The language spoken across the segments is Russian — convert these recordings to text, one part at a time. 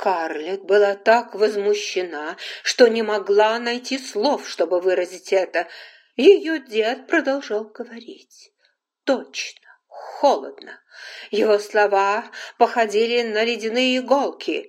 Скарлетт была так возмущена, что не могла найти слов, чтобы выразить это. Ее дед продолжал говорить. Точно, холодно. Его слова походили на ледяные иголки.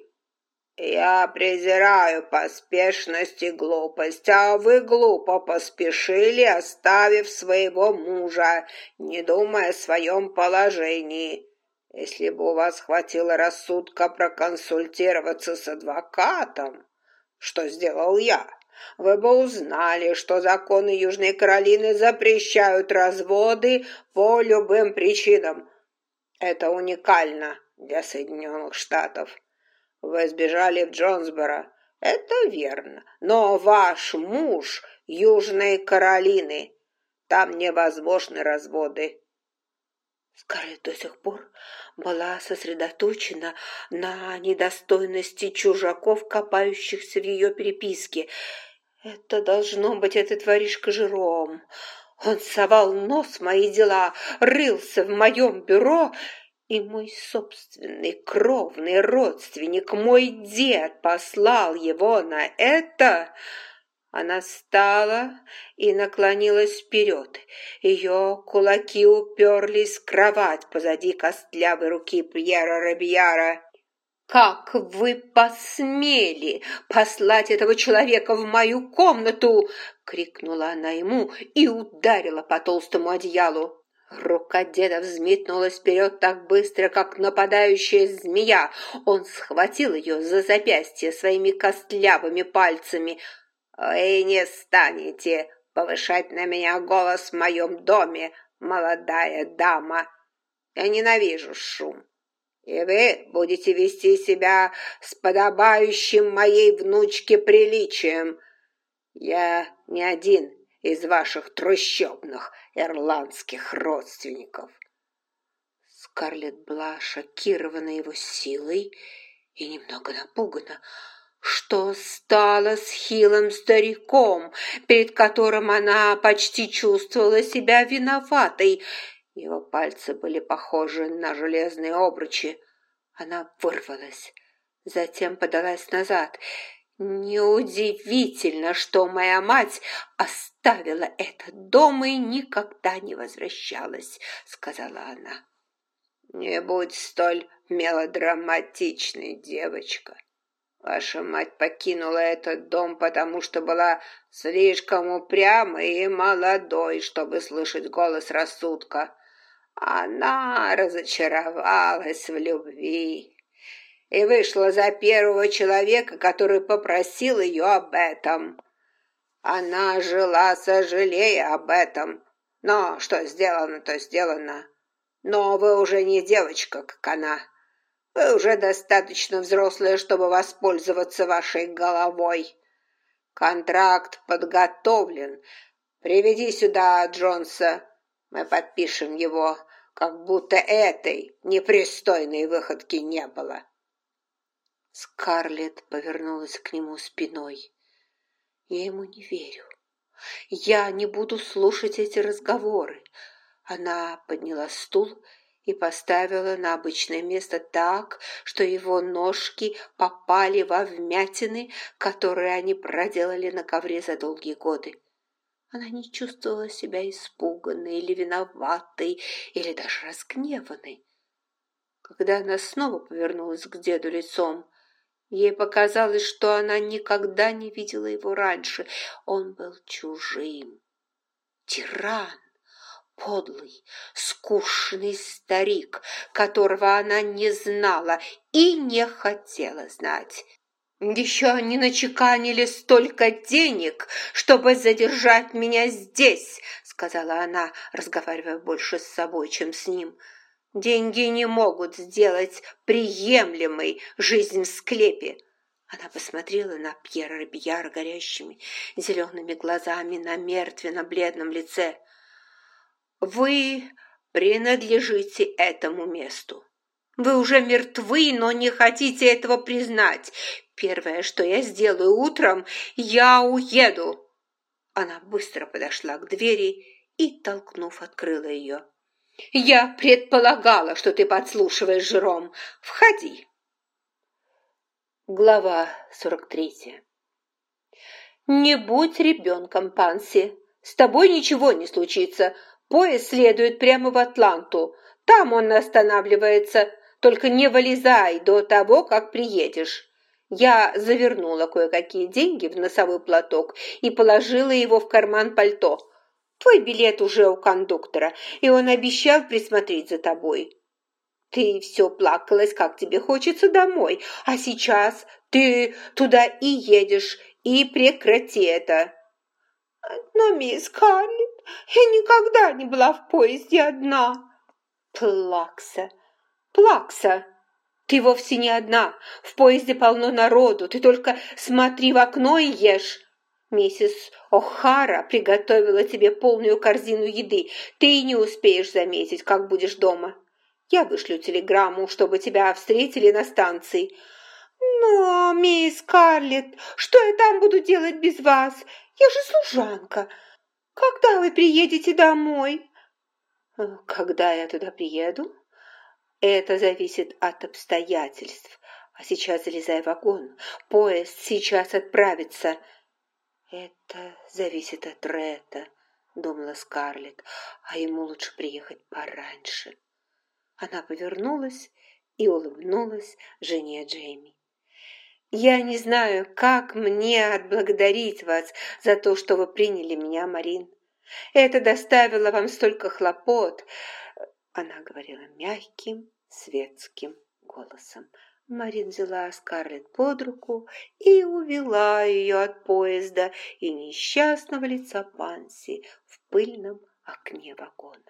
«Я презираю поспешность и глупость, а вы глупо поспешили, оставив своего мужа, не думая о своем положении. Если бы у вас хватило рассудка проконсультироваться с адвокатом, что сделал я, вы бы узнали, что законы Южной Каролины запрещают разводы по любым причинам. Это уникально для Соединенных Штатов. Вы сбежали в Джонсборо, это верно, но ваш муж Южной Каролины, там невозможны разводы». Скарлетт до сих пор была сосредоточена на недостойности чужаков, копающихся в ее переписке. Это должно быть этот воришка Жером. Он совал нос в мои дела, рылся в моем бюро, и мой собственный кровный родственник, мой дед, послал его на это. Она встала и наклонилась вперед. Ее кулаки уперлись в кровать позади костлявой руки Пьера Робьяра. «Как вы посмели послать этого человека в мою комнату?» — крикнула она ему и ударила по толстому одеялу. Рука деда взметнулась вперед так быстро, как нападающая змея. Он схватил ее за запястье своими костлявыми пальцами. «Вы не станете повышать на меня голос в моем доме, молодая дама. Я ненавижу шум. И вы будете вести себя с подобающим моей внучке приличием. Я не один из ваших трущобных ирландских родственников». Скарлетт была шокирована его силой и немного напугана. Что стало с хилым стариком, перед которым она почти чувствовала себя виноватой? Его пальцы были похожи на железные обручи. Она вырвалась, затем подалась назад. «Неудивительно, что моя мать оставила этот дом и никогда не возвращалась», — сказала она. «Не будь столь мелодраматичной, девочка. Ваша мать покинула этот дом, потому что была слишком упрямой и молодой, чтобы слышать голос рассудка. Она разочаровалась в любви и вышла за первого человека, который попросил ее об этом. Она жила, сожалея об этом, но что сделано, то сделано. Но вы уже не девочка, как она. Вы уже достаточно взрослая, чтобы воспользоваться вашей головой. Контракт подготовлен. Приведи сюда Джонса. Мы подпишем его, как будто этой непристойной выходки не было». Скарлетт повернулась к нему спиной. «Я ему не верю. Я не буду слушать эти разговоры». Она подняла стул и поставила на обычное место так, что его ножки попали во вмятины, которые они проделали на ковре за долгие годы. Она не чувствовала себя испуганной или виноватой, или даже разгневанной. Когда она снова повернулась к деду лицом, ей показалось, что она никогда не видела его раньше. Он был чужим. Тиран. Подлый, скучный старик, которого она не знала и не хотела знать. «Еще не начеканили столько денег, чтобы задержать меня здесь», — сказала она, разговаривая больше с собой, чем с ним. «Деньги не могут сделать приемлемой жизнь в склепе». Она посмотрела на Пьера Робьяра горящими зелеными глазами на мертвенно-бледном лице. «Вы принадлежите этому месту. Вы уже мертвы, но не хотите этого признать. Первое, что я сделаю утром, я уеду». Она быстро подошла к двери и, толкнув, открыла ее. «Я предполагала, что ты подслушиваешь, Жером. Входи». Глава 43. «Не будь ребенком, Панси. С тобой ничего не случится. Поезд следует прямо в Атланту. Там он останавливается. Только не вылезай до того, как приедешь». Я завернула кое-какие деньги в носовой платок и положила его в карман пальто. «Твой билет уже у кондуктора, и он обещал присмотреть за тобой». «Ты все плакалась, как тебе хочется домой, а сейчас ты туда и едешь, и прекрати это». «Но, мисс Карлетт, я никогда не была в поезде одна». «Плакса, Плакса, ты вовсе не одна. В поезде полно народу, ты только смотри в окно и ешь. Миссис О'Хара приготовила тебе полную корзину еды. Ты и не успеешь заметить, как будешь дома. Я вышлю телеграмму, чтобы тебя встретили на станции». «Но, мисс Скарлетт, что я там буду делать без вас? Я же служанка. Когда вы приедете домой?» «Когда я туда приеду? Это зависит от обстоятельств. А сейчас залезай в вагон. Поезд сейчас отправится». «Это зависит от Ретта», — думала Скарлетт, «а ему лучше приехать пораньше». Она повернулась и улыбнулась жене Джейми. «Я не знаю, как мне отблагодарить вас за то, что вы приняли меня, Марин. Это доставило вам столько хлопот». Она говорила мягким, светским голосом. Марин взяла Скарлетт под руку и увела ее от поезда и несчастного лица Панси в пыльном окне вагона.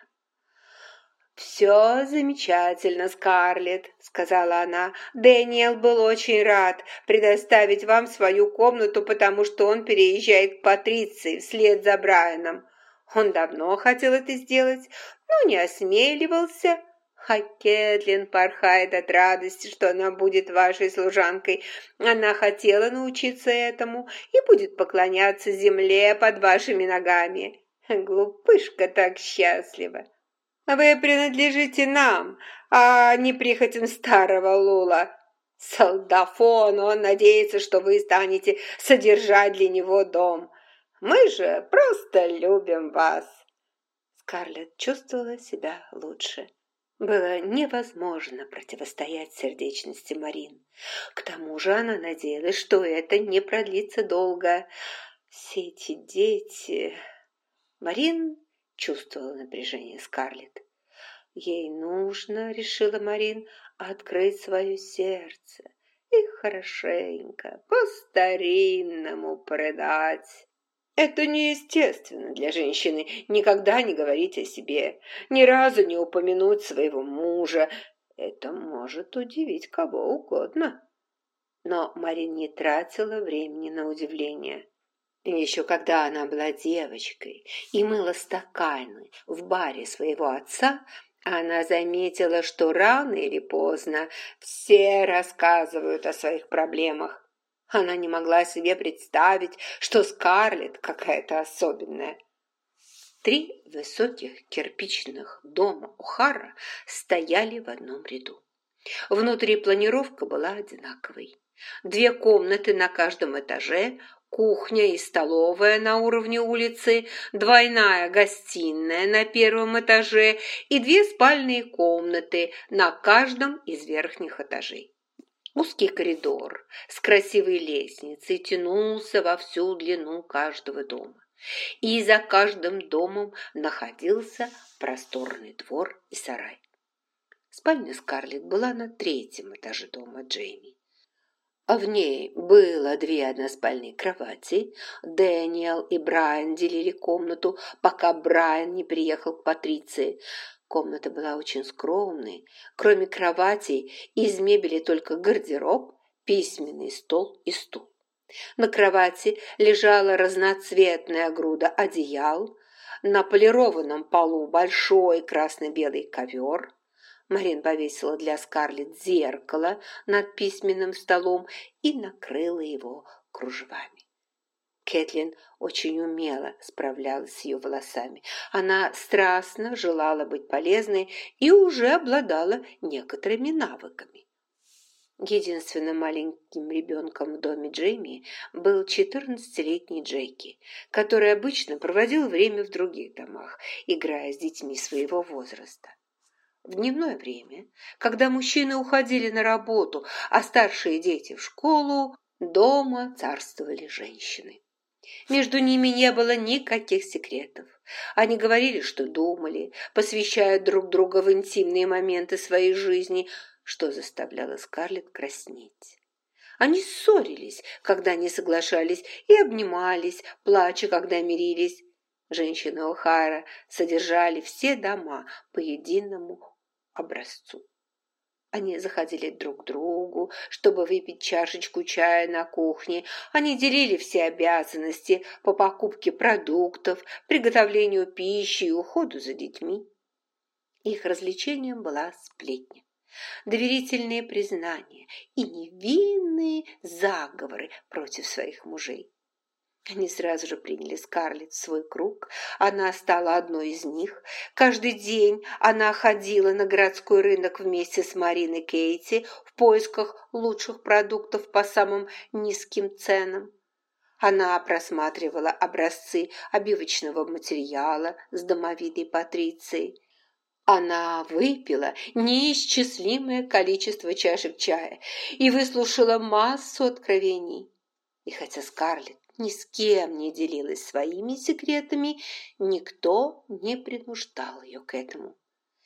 «Все замечательно, Скарлетт», — сказала она. «Дэниел был очень рад предоставить вам свою комнату, потому что он переезжает к Патриции вслед за Брайаном. Он давно хотел это сделать, но не осмеливался. А Кэтлин порхает от радости, что она будет вашей служанкой. Она хотела научиться этому и будет поклоняться земле под вашими ногами. Глупышка так счастлива. Вы принадлежите нам, а не прихотям старого Лула. Солдафон, он надеется, что вы станете содержать для него дом. Мы же просто любим вас». Скарлетт чувствовала себя лучше. Было невозможно противостоять сердечности Марин. К тому же она надеялась, что это не продлится долго. Все эти дети... Марин чувствовала напряжение Скарлетт. Ей нужно, решила Марин, открыть свое сердце и хорошенько, по-старинному продать. Это неестественно для женщины никогда не говорить о себе, ни разу не упомянуть своего мужа. Это может удивить кого угодно. Но Марин не тратила времени на удивление. Еще когда она была девочкой и мыла стаканы в баре своего отца, она заметила, что рано или поздно все рассказывают о своих проблемах. Она не могла себе представить, что Скарлетт какая-то особенная. 3 высоких кирпичных дома О'Хара стояли в одном ряду. Внутри планировка была одинаковой. 2 комнаты на каждом этаже, кухня и столовая на уровне улицы, двойная гостиная на первом этаже и 2 спальные комнаты на каждом из верхних этажей. Узкий коридор с красивой лестницей тянулся во всю длину каждого дома. И за каждым домом находился просторный двор и сарай. Спальня Скарлетт была на 3-м этаже дома Джейми. А в ней было 2 односпальные кровати. Дэниел и Брайан делили комнату, пока Брайан не приехал к Патриции. Комната была очень скромной. Кроме кроватей, из мебели только гардероб, письменный стол и стул. На кровати лежала разноцветная груда одеял. На полированном полу большой красно-белый ковер. Марин повесила для Скарлетт зеркало над письменным столом и накрыла его кружевами. Кэтлин очень умело справлялась с ее волосами. Она страстно желала быть полезной и уже обладала некоторыми навыками. Единственным маленьким ребенком в доме Джейми был 14-летний Джеки, который обычно проводил время в других домах, играя с детьми своего возраста. В дневное время, когда мужчины уходили на работу, а старшие дети в школу, дома царствовали женщины. Между ними не было никаких секретов. Они говорили, что думали, посвящая друг друга в интимные моменты своей жизни, что заставляло Скарлетт краснеть. Они ссорились, когда не соглашались, и обнимались, плача, когда мирились. Женщины О'Хара содержали все дома по единому образцу. Они заходили друг к другу, чтобы выпить чашечку чая на кухне. Они делили все обязанности по покупке продуктов, приготовлению пищи и уходу за детьми. Их развлечением была сплетня, доверительные признания и невинные заговоры против своих мужей. Они сразу же приняли Скарлетт в свой круг, она стала одной из них. Каждый день она ходила на городской рынок вместе с Мариной и Кейти в поисках лучших продуктов по самым низким ценам. Она просматривала образцы обивочного материала с домовитой Патрицией. Она выпила неисчислимое количество чашек чая и выслушала массу откровений. И хотя Скарлетт ни с кем не делилась своими секретами, никто не принуждал ее к этому.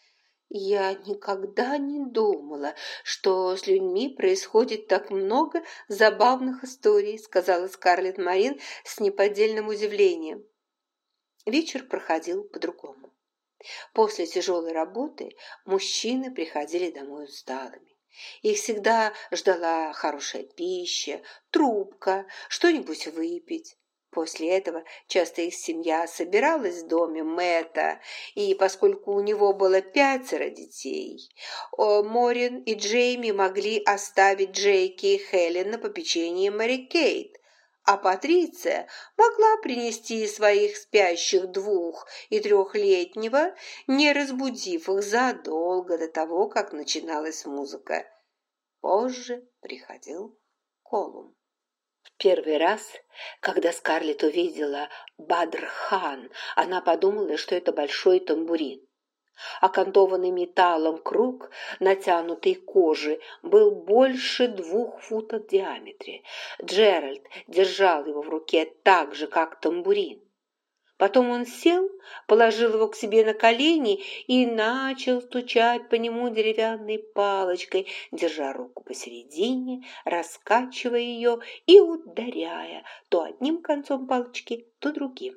«Я никогда не думала, что с людьми происходит так много забавных историй», сказала Скарлетт Марин с неподдельным удивлением. Вечер проходил по-другому. После тяжелой работы мужчины приходили домой усталыми. Их всегда ждала хорошая пища, трубка, что-нибудь выпить. После этого часто их семья собиралась в доме Мэтта, и поскольку у него было 5 детей, Морин и Джейми могли оставить Джейки и Хелен на попечение Мэри Кейт, а Патриция могла принести своих спящих 2- и 3-летнего, не разбудив их задолго до того, как начиналась музыка. Позже приходил Колум. В первый раз, когда Скарлетт увидела Бадр-хан, она подумала, что это большой тамбурин. Окантованный металлом круг натянутой кожи был больше 2 футов в диаметре. Джеральд держал его в руке так же, как тамбурин. Потом он сел, положил его к себе на колени и начал стучать по нему деревянной палочкой, держа руку посередине, раскачивая ее и ударяя то одним концом палочки, то другим.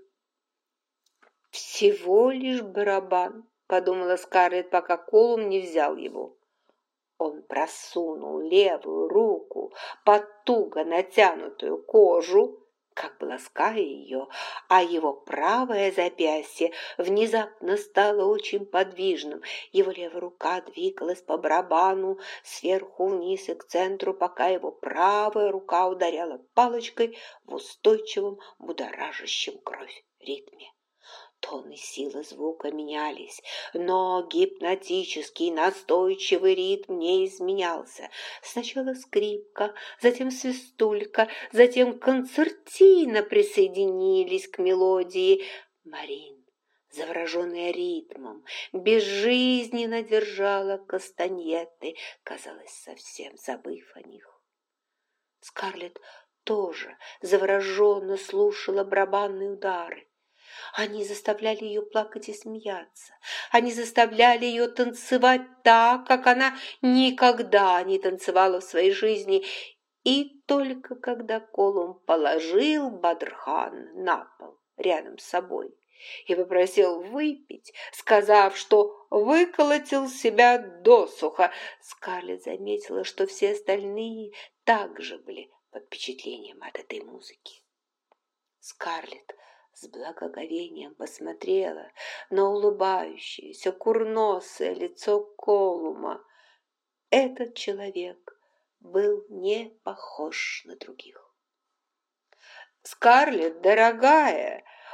«Всего лишь барабан», — подумала Скарлетт, пока Колум не взял его. Он просунул левую руку под туго натянутую кожу, как бы лаская ее, а его правое запястье внезапно стало очень подвижным. Его левая рука двигалась по барабану сверху вниз и к центру, пока его правая рука ударяла палочкой в устойчивом, будоражащем кровь ритме. Тон и сила звука менялись, но гипнотический настойчивый ритм не изменялся. Сначала скрипка, затем свистулька, затем концертина присоединились к мелодии. Марин, завороженная ритмом, безжизненно держала кастаньеты, казалось, совсем забыв о них. Скарлетт тоже завороженно слушала барабанные удары. Они заставляли ее плакать и смеяться. Они заставляли ее танцевать так, как она никогда не танцевала в своей жизни. И только когда Колум положил Бадр-хан на пол рядом с собой и попросил выпить, сказав, что выколотил себя досуха, Скарлетт заметила, что все остальные также были под впечатлением от этой музыки. Скарлетт с благоговением посмотрела на улыбающееся курносое лицо Колума. Этот человек был не похож на других. «Скарлетт, дорогая,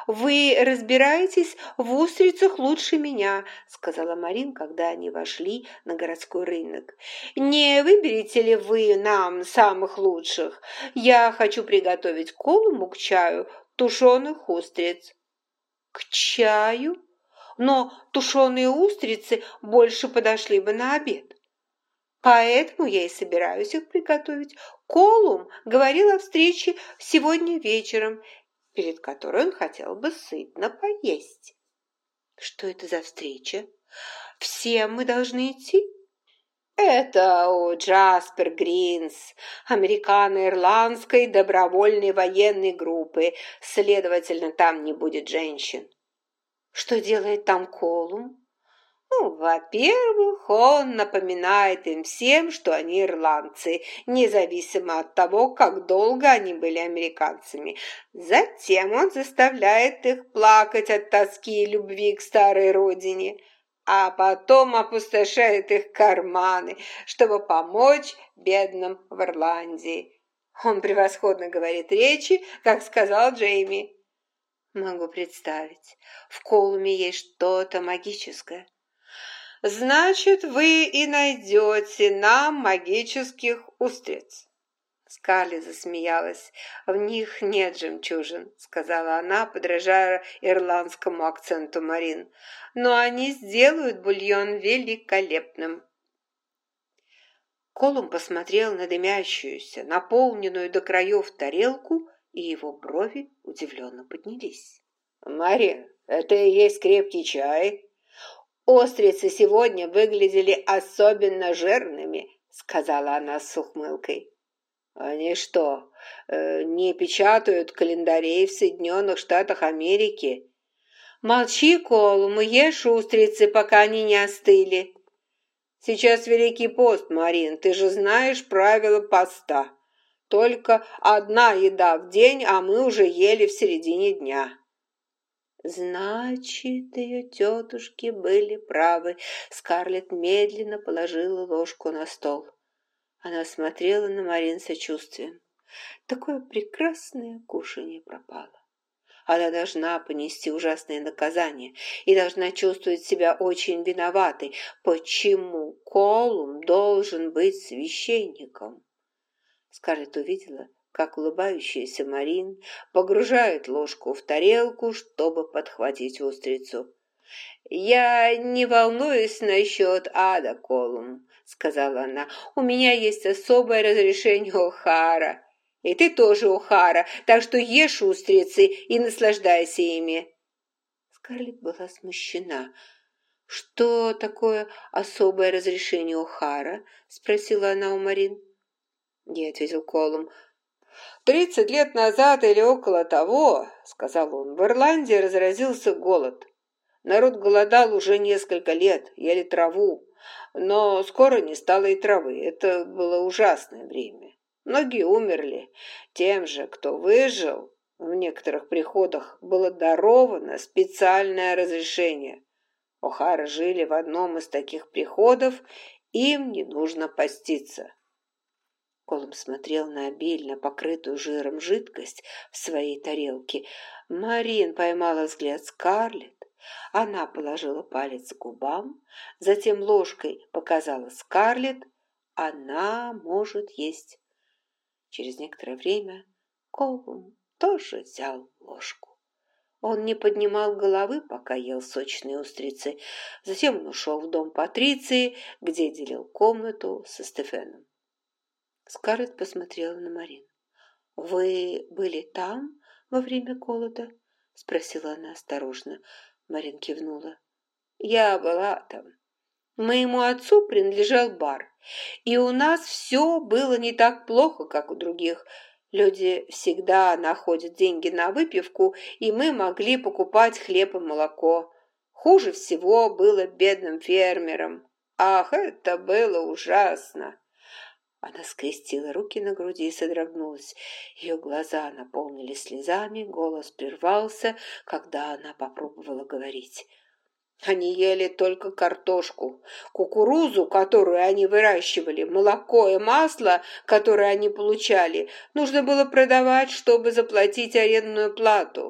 «Вы разбираетесь в устрицах лучше меня», — сказала Марин, когда они вошли на городской рынок. «Не выберете ли вы нам самых лучших? Я хочу приготовить колуму к чаю тушеных устриц». «К чаю? Но тушеные устрицы больше подошли бы на обед. Поэтому я и собираюсь их приготовить. Колум говорил о встрече сегодня вечером, перед которой он хотел бы сытно поесть». «Что это за встреча? Все мы должны идти?» «Это у Джаспер Гринс, американо-ирландской добровольной военной группы. Следовательно, там не будет женщин». «Что делает там Колум?» «Ну, во-первых, он напоминает им всем, что они ирландцы, независимо от того, как долго они были американцами. Затем он заставляет их плакать от тоски и любви к старой родине, а потом опустошает их карманы, чтобы помочь бедным в Ирландии. Он превосходно говорит речи, как сказал Джейми». «Могу представить, в Колуме есть что-то магическое». «Значит, вы и найдете нам магических устриц». Скарлетт засмеялась. «В них нет жемчужин», — сказала она, подражая ирландскому акценту Марин. «Но они сделают бульон великолепным». Колум посмотрел на дымящуюся, наполненную до краев тарелку, и его брови удивленно поднялись. «Марин, это и есть крепкий чай?» «Устрицы сегодня выглядели особенно жирными», — сказала она с ухмылкой. «Они что, не печатают календарей в Соединенных Штатах Америки?» «Молчи, Колум, и ешь устрицы, пока они не остыли». «Сейчас Великий пост, Марин, ты же знаешь правила поста. Только одна еда в день, а мы уже ели в середине дня». «Значит, ее тетушки были правы». Скарлетт медленно положила ложку на стол. Она смотрела на Марин с сочувствием. Такое прекрасное кушанье пропало. Она должна понести ужасное наказание и должна чувствовать себя очень виноватой. Почему Колум должен быть священником? Скарлетт увидела, как улыбающаяся Марин погружает ложку в тарелку, чтобы подхватить устрицу. «Я не волнуюсь насчет ада, Колум», — сказала она. «У меня есть особое разрешение О'Хара. И ты тоже О'Хара, так что ешь устрицы и наслаждайся ими». Скарлетт была смущена. «Что такое особое разрешение О'Хара?» — спросила она у Марин. Ей ответил Колум. 30 лет назад или около того, — сказал он, — в Ирландии разразился голод. Народ голодал уже несколько лет, ели траву, но скоро не стало и травы. Это было ужасное время. Многие умерли. Тем же, кто выжил, в некоторых приходах было даровано специальное разрешение. О'Хара жили в одном из таких приходов, им не нужно поститься. Колум смотрел на обильно покрытую жиром жидкость в своей тарелке. Марин поймала взгляд Скарлетт. Она положила палец к губам, затем ложкой показала Скарлетт. Она может есть. Через некоторое время Колум тоже взял ложку. Он не поднимал головы, пока ел сочные устрицы. Затем он ушел в дом Патриции, где делил комнату со Стефаном. Скарлетт посмотрела на Марин. «Вы были там во время голода?» — спросила она осторожно. Марин кивнула. «Я была там. Моему отцу принадлежал бар, и у нас все было не так плохо, как у других. Люди всегда находят деньги на выпивку, и мы могли покупать хлеб и молоко. Хуже всего было бедным фермерам. Ах, это было ужасно!» Она скрестила руки на груди и содрогнулась. Ее глаза наполнились слезами, голос прервался, когда она попробовала говорить. Они ели только картошку, кукурузу, которую они выращивали, молоко и масло, которое они получали, нужно было продавать, чтобы заплатить арендную плату.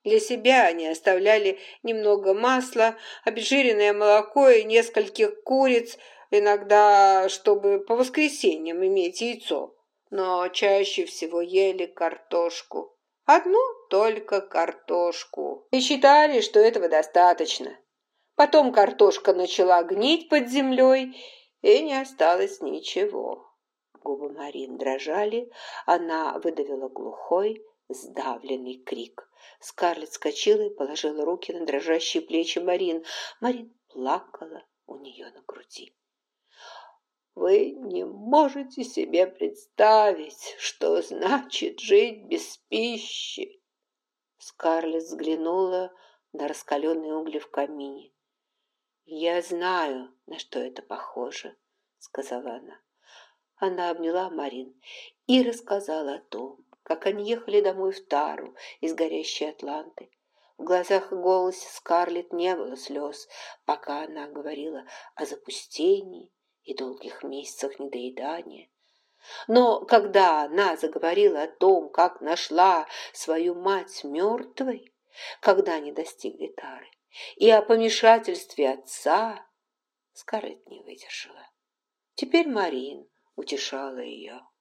Для себя они оставляли немного масла, обезжиренное молоко и нескольких куриц, иногда, чтобы по воскресеньям иметь яйцо. Но чаще всего ели картошку. Одну только картошку. И считали, что этого достаточно. Потом картошка начала гнить под землей, и не осталось ничего. Губы Марин дрожали, она выдавила глухой, сдавленный крик. Скарлетт вскочила и положила руки на дрожащие плечи Марин. Марин плакала у нее на груди. «Вы не можете себе представить, что значит жить без пищи!» Скарлетт взглянула на раскаленные угли в камине. «Я знаю, на что это похоже», — сказала она. Она обняла Марин и рассказала о том, как они ехали домой в Тару из горящей Атланты. В глазах и голосе Скарлетт не было слез, пока она говорила о запустении и долгих месяцах недоедания. Но когда она заговорила о том, как нашла свою мать мертвой, когда они достигли Тары, и о помешательстве отца, Скарлетт не выдержала. Теперь Марин утешала ее.